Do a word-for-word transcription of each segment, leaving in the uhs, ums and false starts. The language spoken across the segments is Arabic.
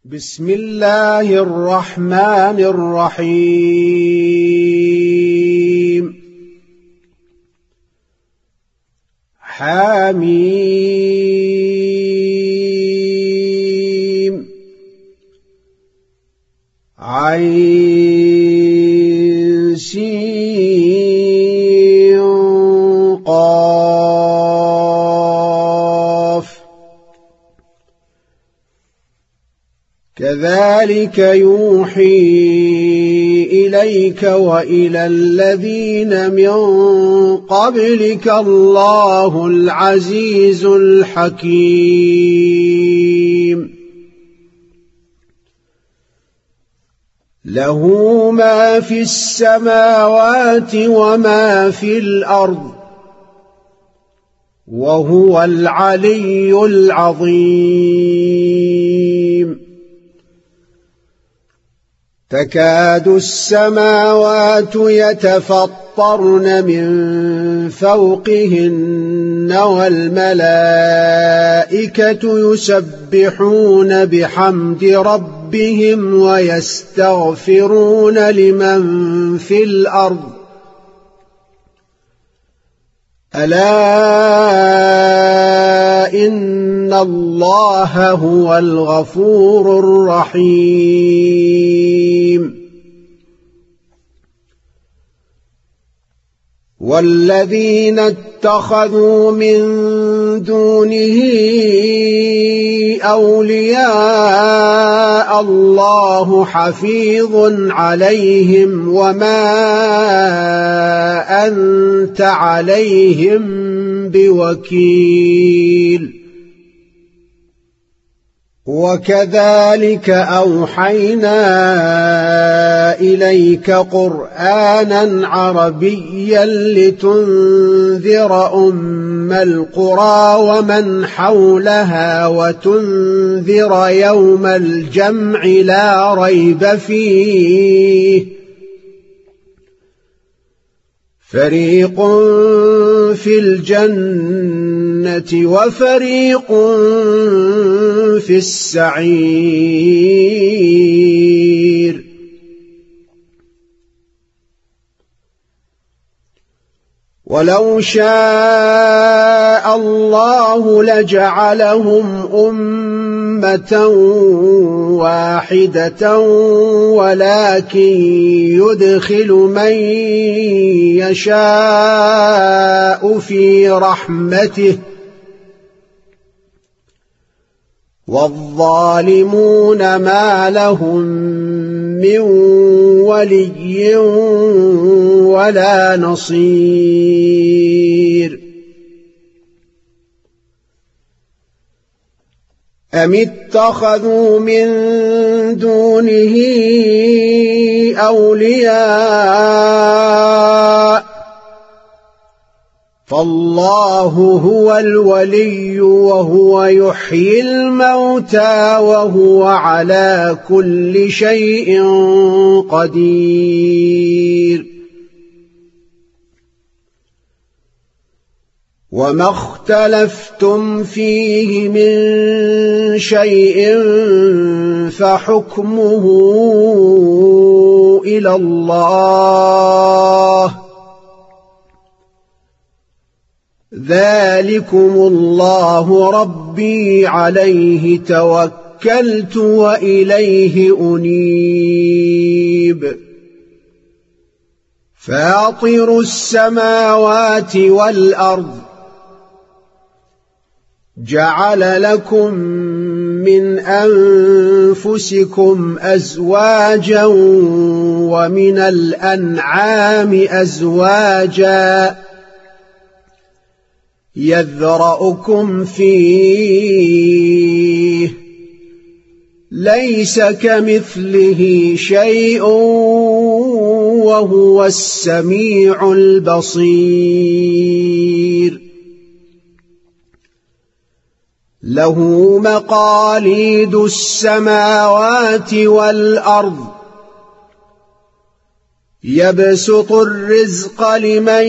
بسم الله الرحمن الرحيم حميم عين سين قاف كذلك يوحي إليك وإلى الذين من قبلك الله العزيز الحكيم له ما في السماوات وما في الأرض وهو العلي العظيم تكاد السماوات يتفطرن من فوقهن والملائكة يسبحون بحمد ربهم ويستغفرون لمن في الأرض ألا إن الله هو الغفور الرحيم والذين اتخذوا من دونه أولياء الله حفيظ عليهم وما أنت عليهم بوكيل وكذلك أوحينا إليك قرآنا عربيا لتنذر أم القرى ومن حولها وتنذر يوم الجمع لا ريب فيه فريق في الجنة وفريق في السعير ولو شاء الله لجعلهم أمة واحدة ولكن يدخل من يشاء في رحمته والظالمون ما لهم من ولي ولا نصير أم اتخذوا من دونه أولياء فالله هو الولي وهو يحيي الموتى وهو على كل شيء قدير وما اختلفتم فيه من شيء فحكمه إلى الله ذلكم الله ربي عليه توكلت وإليه أنيب فاطر السماوات والأرض جعل لكم من أنفسكم أزواجا ومن الأنعام أزواجا يذرأكم فيه ليس كمثله شيء وهو السميع البصير له مقاليد السماوات والأرض يبسط الرزق لمن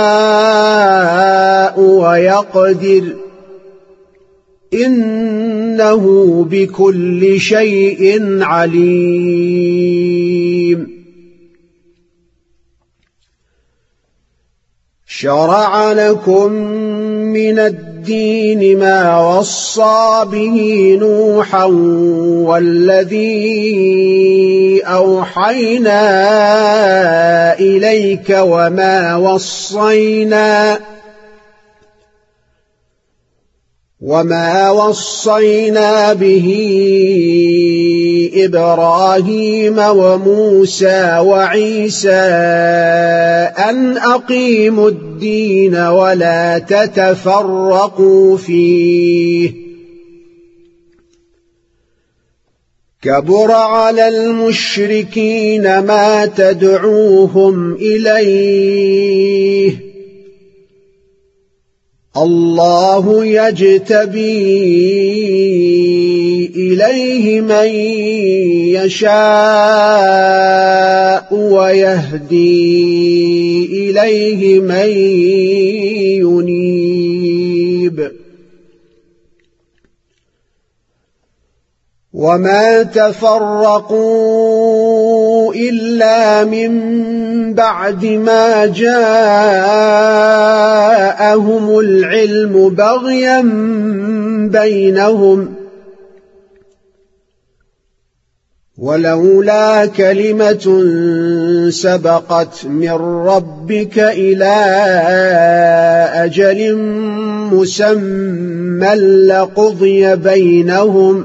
يشاء ويقدر إن إنه بكل شيء عليم. شرع لكم من الدين ما وصى به نوحا والذي أوحينا إليك وما وصينا وما وصينا به إبراهيم وموسى وعيسى أن أقيموا الدين ولا تتفرقوا فيه. كبر على المشركين ما تدعوهم إليه. الله يجتبي إليه من يشاء ويهدي إليه من ينيب. وما تفرقوا إلا من بعد ما جاءهم العلم بغيا بينهم ولولا كلمة سبقت من ربك إلى أجل مسمى لقضي بينهم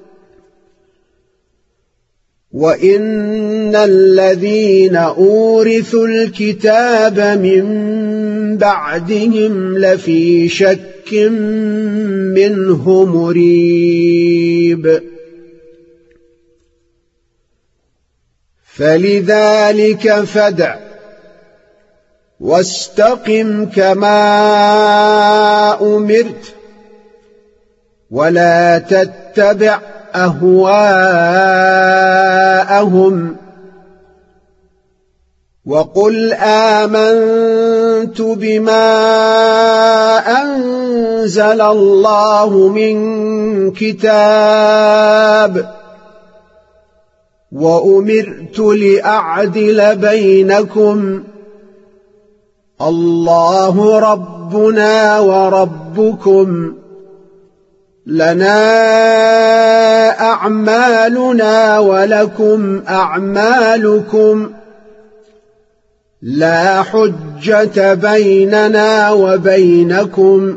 وإن الذين أورثوا الكتاب من بعدهم لفي شك منه مريب. فلذلك فادع واستقم كما أمرت ولا تتبع أهواءهم وقل آمنت بما أنزل الله من كتاب وأمرت لأعدل بينكم الله ربنا وربكم لنا أعمالنا ولكم أعمالكم لا حجة بيننا وبينكم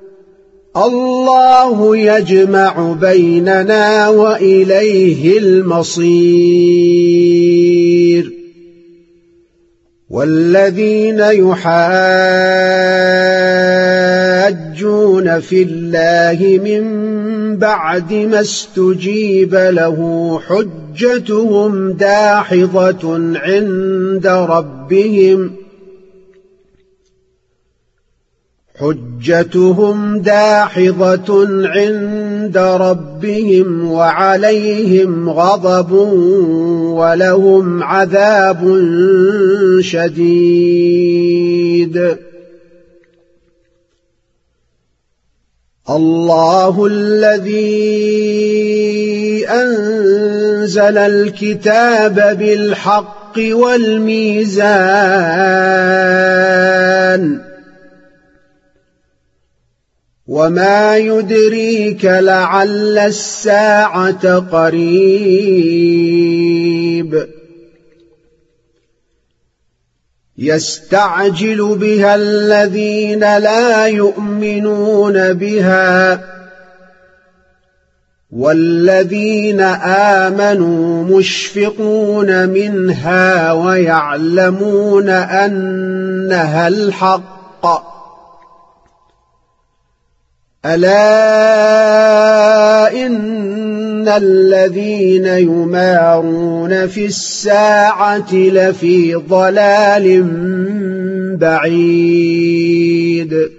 الله يجمع بيننا وإليه المصير. والذين يحاجون في الله من بعد ما استجيب له حجتهم داحضة عند ربهم حجتهم داحضة عند ربهم وعليهم غضب ولهم عذاب شديد. الله الذي أنزل الكتاب بالحق والميزان وما يدريك لعل الساعة قريب. يستعجل بها الذين لا يؤمنون بها والذين آمنوا مشفقون منها ويعلمون أنها الحق. ألا إن الذين يمارون في الساعة لفي ضلال بعيد.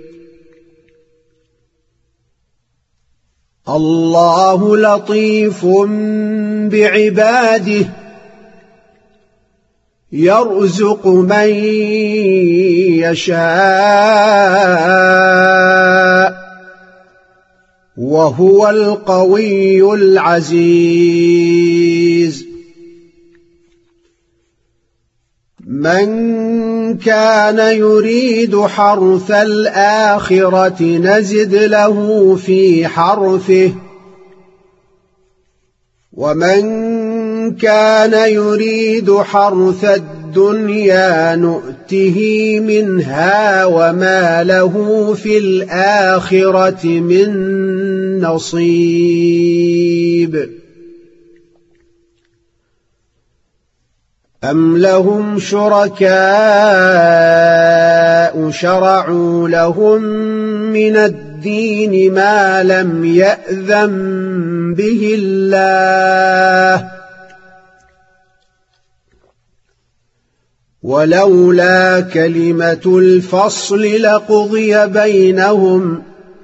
الله لطيف بعباده يرزق من يشاء وهو القوي العزيز. من كان يريد حرث الآخرة نزد له في حرثه، ومن كان يريد حرث الدنيا نؤته منها وما له في الآخرة من نصيب. أم لهم شركاء شرعوا لهم من الدين ما لم يأذن به الله، ولولا كلمة الفصل لقضي بينهم،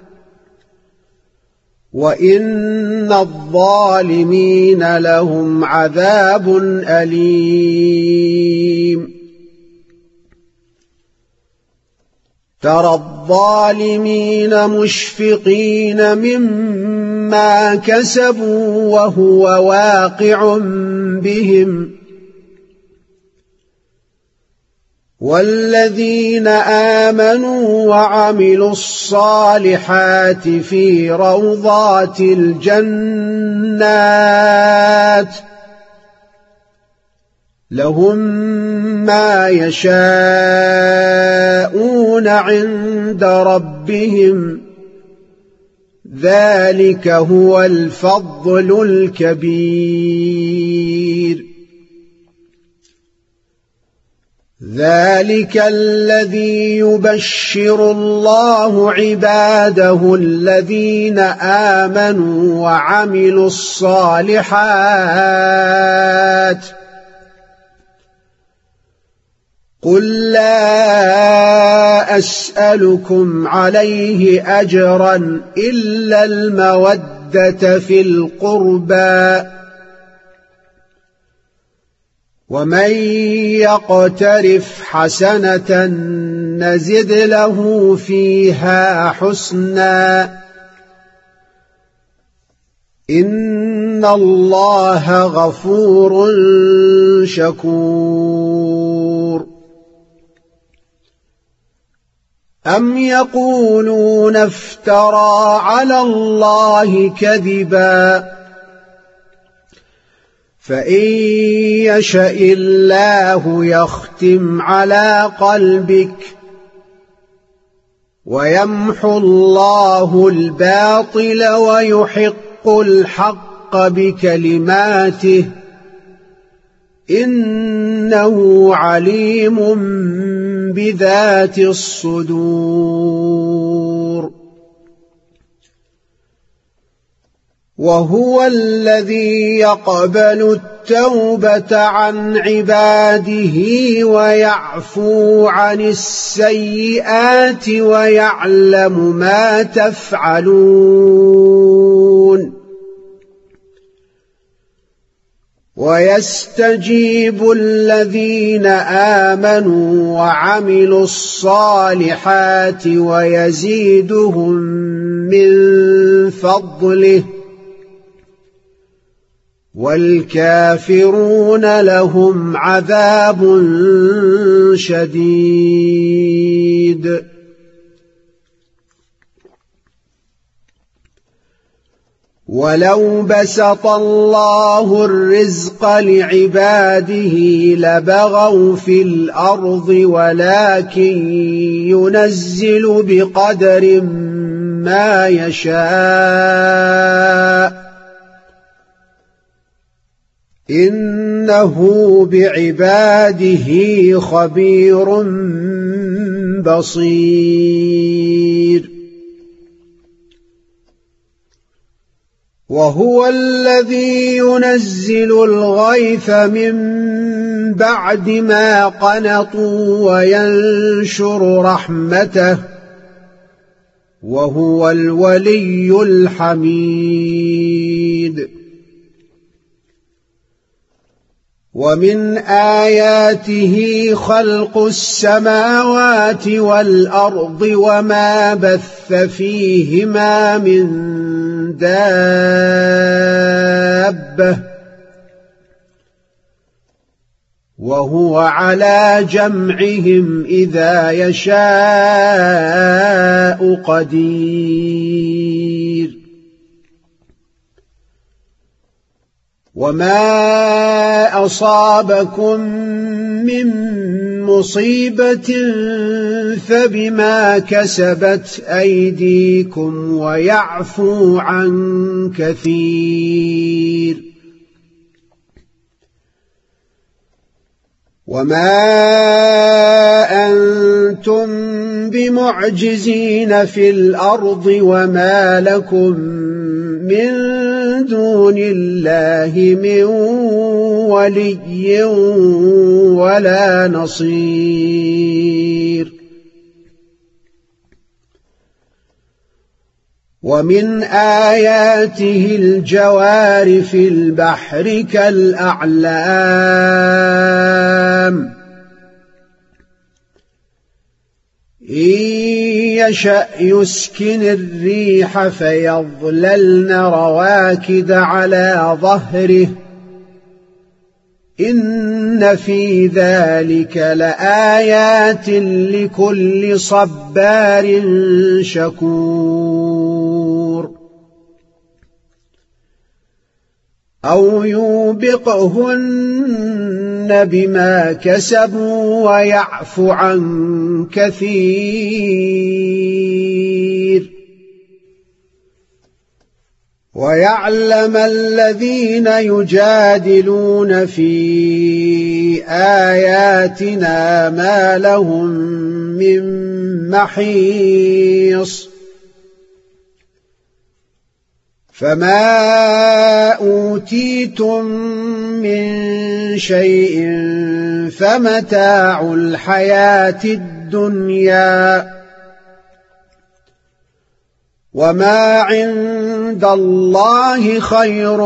وإن الظالمين لهم عذاب أليم. ترى الظالمين مشفقين مما كسبوا وهو واقع بهم، والذين آمنوا وعملوا الصالحات في روضات الجنات لهم ما يشاءون عند ربهم، ذلك هو الفضل الكبير. ذلك الذي يبشر الله عباده الذين آمنوا وعملوا الصالحات. قل لا أسألكم عليه أجرا إلا المودة في القربى، ومن يقترف حسنة نزد له فيها حسنا، إن الله غفور شكور. أم يقولون افترى على الله كذبا، فإن يشأ الله يختم على قلبك ويمحو الله الباطل ويحق الحق بكلماته، إنه عليم بذات الصدور. وهو الذي يقبل التوبة عن عباده ويعفو عن السيئات ويعلم ما تفعلون، ويستجيب الذين آمنوا وعملوا الصالحات ويزيدهم من فضله، والكافرون لهم عذاب شديد. ولو بسط الله الرزق لعباده لبغوا في الأرض، ولكن ينزل بقدر ما يشاء، إنه بعباده خبير بصير. وهو الذي ينزل الغيث من بعد ما قنطوا وينشر رحمته، وهو الولي الحميد. ومن آياته خلق السماوات والأرض وما بث فيهما من دابة وهو على جمعهم إذا يشاء قدير وما أصابكم من مصيبة فبما كسبت أيديكم ويعفو عن كثير وما أنتم بمعجزين في الأرض وما لكم من دون الله من ولي ولا نصير ومن آياته الجوار في البحر كالأعلام إن يشأ يسكن الريح فيظللن رواكد على ظهره إن في ذلك لآيات لكل صبار شكور أو يوبقهن بما كسبوا ويعفو عن كثير ويعلم الذين يجادلون في آياتنا ما لهم من محيص فما أوتيتم من شيء فمتاع الحياة الدنيا وما عند الله خير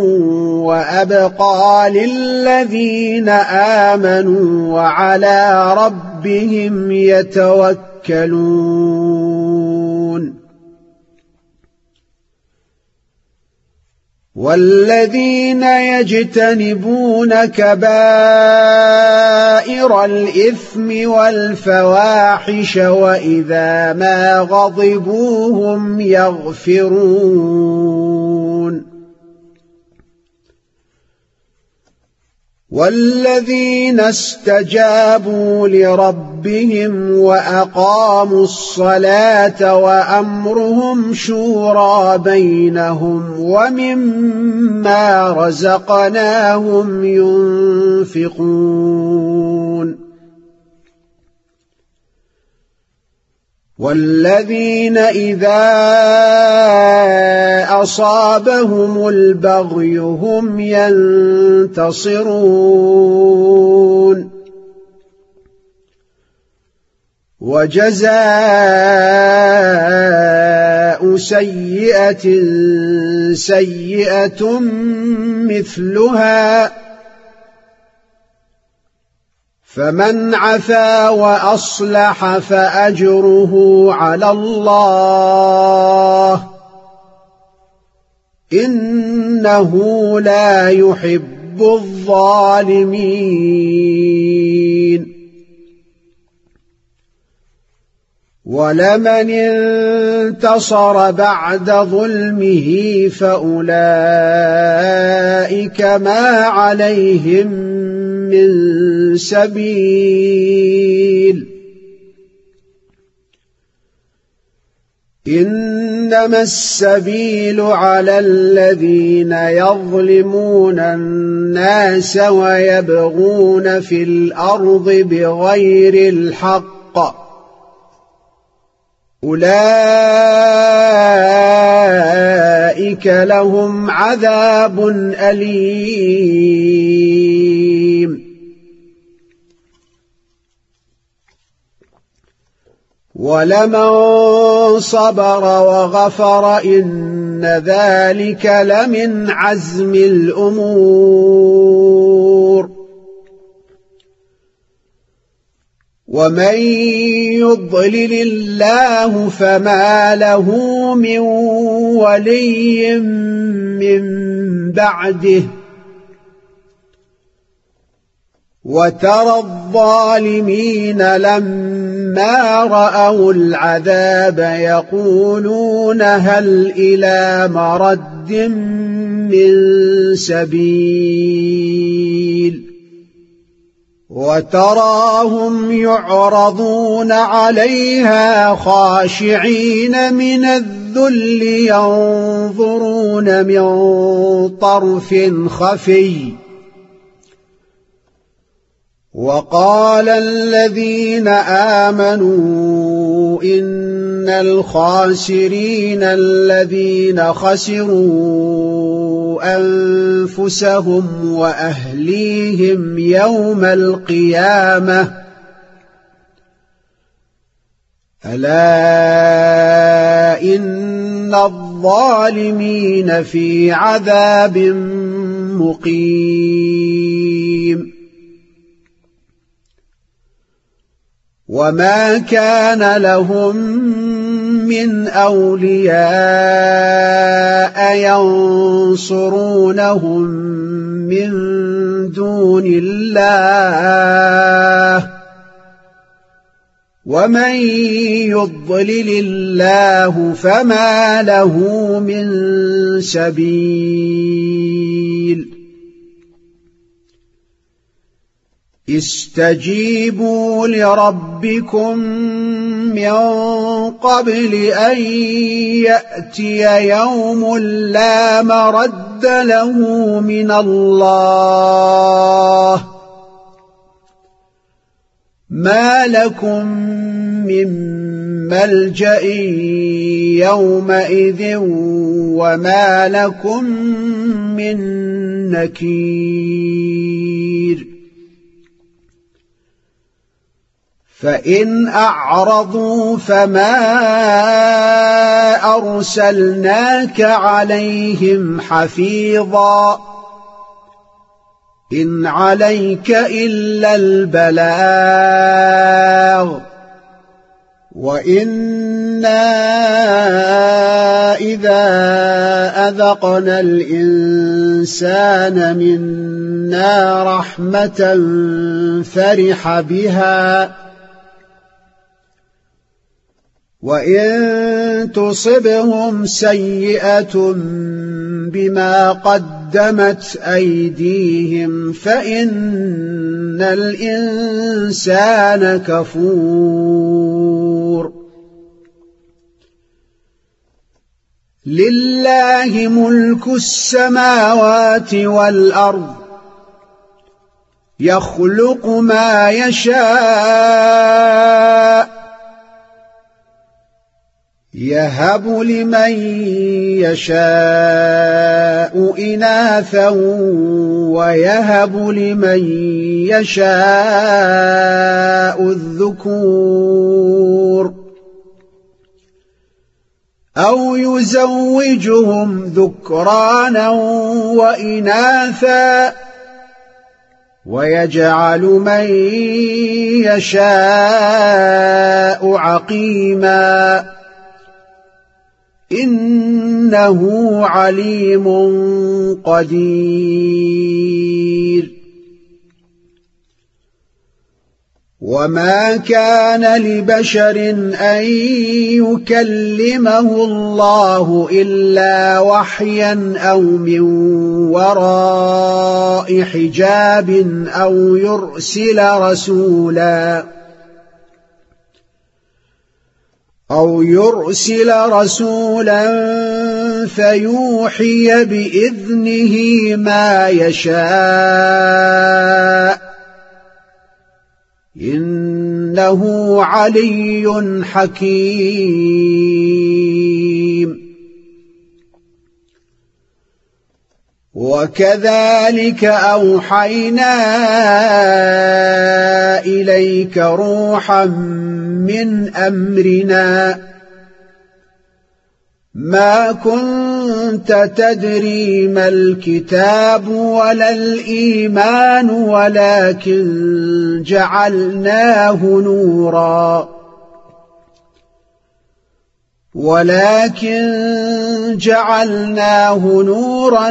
وأبقى للذين آمنوا وعلى ربهم يتوكلون والذين يجتنبون كبائر الإثم والفواحش وإذا ما غضبوا هم يغفرون والذين استجابوا لربهم وأقاموا الصلاة وأمرهم شورى بينهم ومما رزقناهم ينفقون والذين إذا أصابهم البغي هم ينتصرون وجزاء سيئة سيئة مثلها فمن عفا وأصلح فأجره على الله إنه لا يحب الظالمين ولمن انتصر بعد ظلمه فأولئك ما عليهم من سبيل إنما السبيل على الذين يظلمون الناس ويبغون في الأرض بغير الحق أولئك لهم عذاب أليم ولمن صبر وغفر إن ذلك لمن عزم الأمور ومن يضلل الله فما له من ولي من بعده وترى الظالمين لما رأوا العذاب يقولون هل إلى مرد من سبيل وتراهم يعرضون عليها خاشعين من الذل ينظرون من طرف خفي وقال الذين آمنوا إن الخاسرين الذين خسروا أنفسهم وأهليهم يوم القيامة ألا إن الظالمين في عذاب مقيم وما كان لهم من أولياء ينصرونهم من دون الله ومن يضلل الله فما له من سبيل استجيبوا لربكم من قبل أن يأتي يوم لا مرد له من الله ما لكم من ملجأ يومئذ وما لكم من نكير فإن أعرضوا فما أرسلناك عليهم حفيظا إن عليك إلا البلاغ وإنا إذا أذقنا الإنسان منا رحمة فرح بها وإن تصبهم سيئة بما قدمت أيديهم فإن الإنسان كفور لله ملك السماوات والأرض يخلق ما يشاء يهب لمن يشاء إناثا ويهب لمن يشاء الذكور أو يزوجهم ذكرانا وإناثا ويجعل من يشاء عقيما إنه عليم قدير وما كان لبشر أن يكلمه الله إلا وحيا أو من وراء حجاب أو يرسل رسولا أو يرسل رسولا فيوحي بإذنه ما يشاء إنه علي حكيم وكذلك أوحينا إليك روحا من أمرنا ما كنت كنت تدري ما الكتاب ولا الإيمان ولكن جعلناه نورا ولكن جعلناه نورا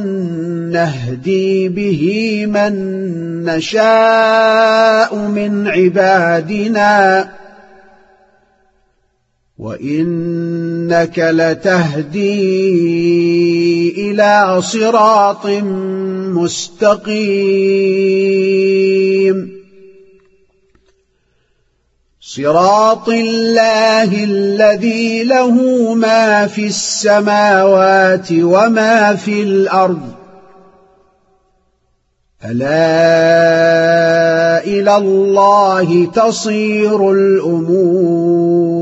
نهدي به من نشاء من عبادنا وإنك لتهدي إلى صراط مستقيم صراط الله الذي له ما في السماوات وما في الأرض ألا إلى الله تصير الأمور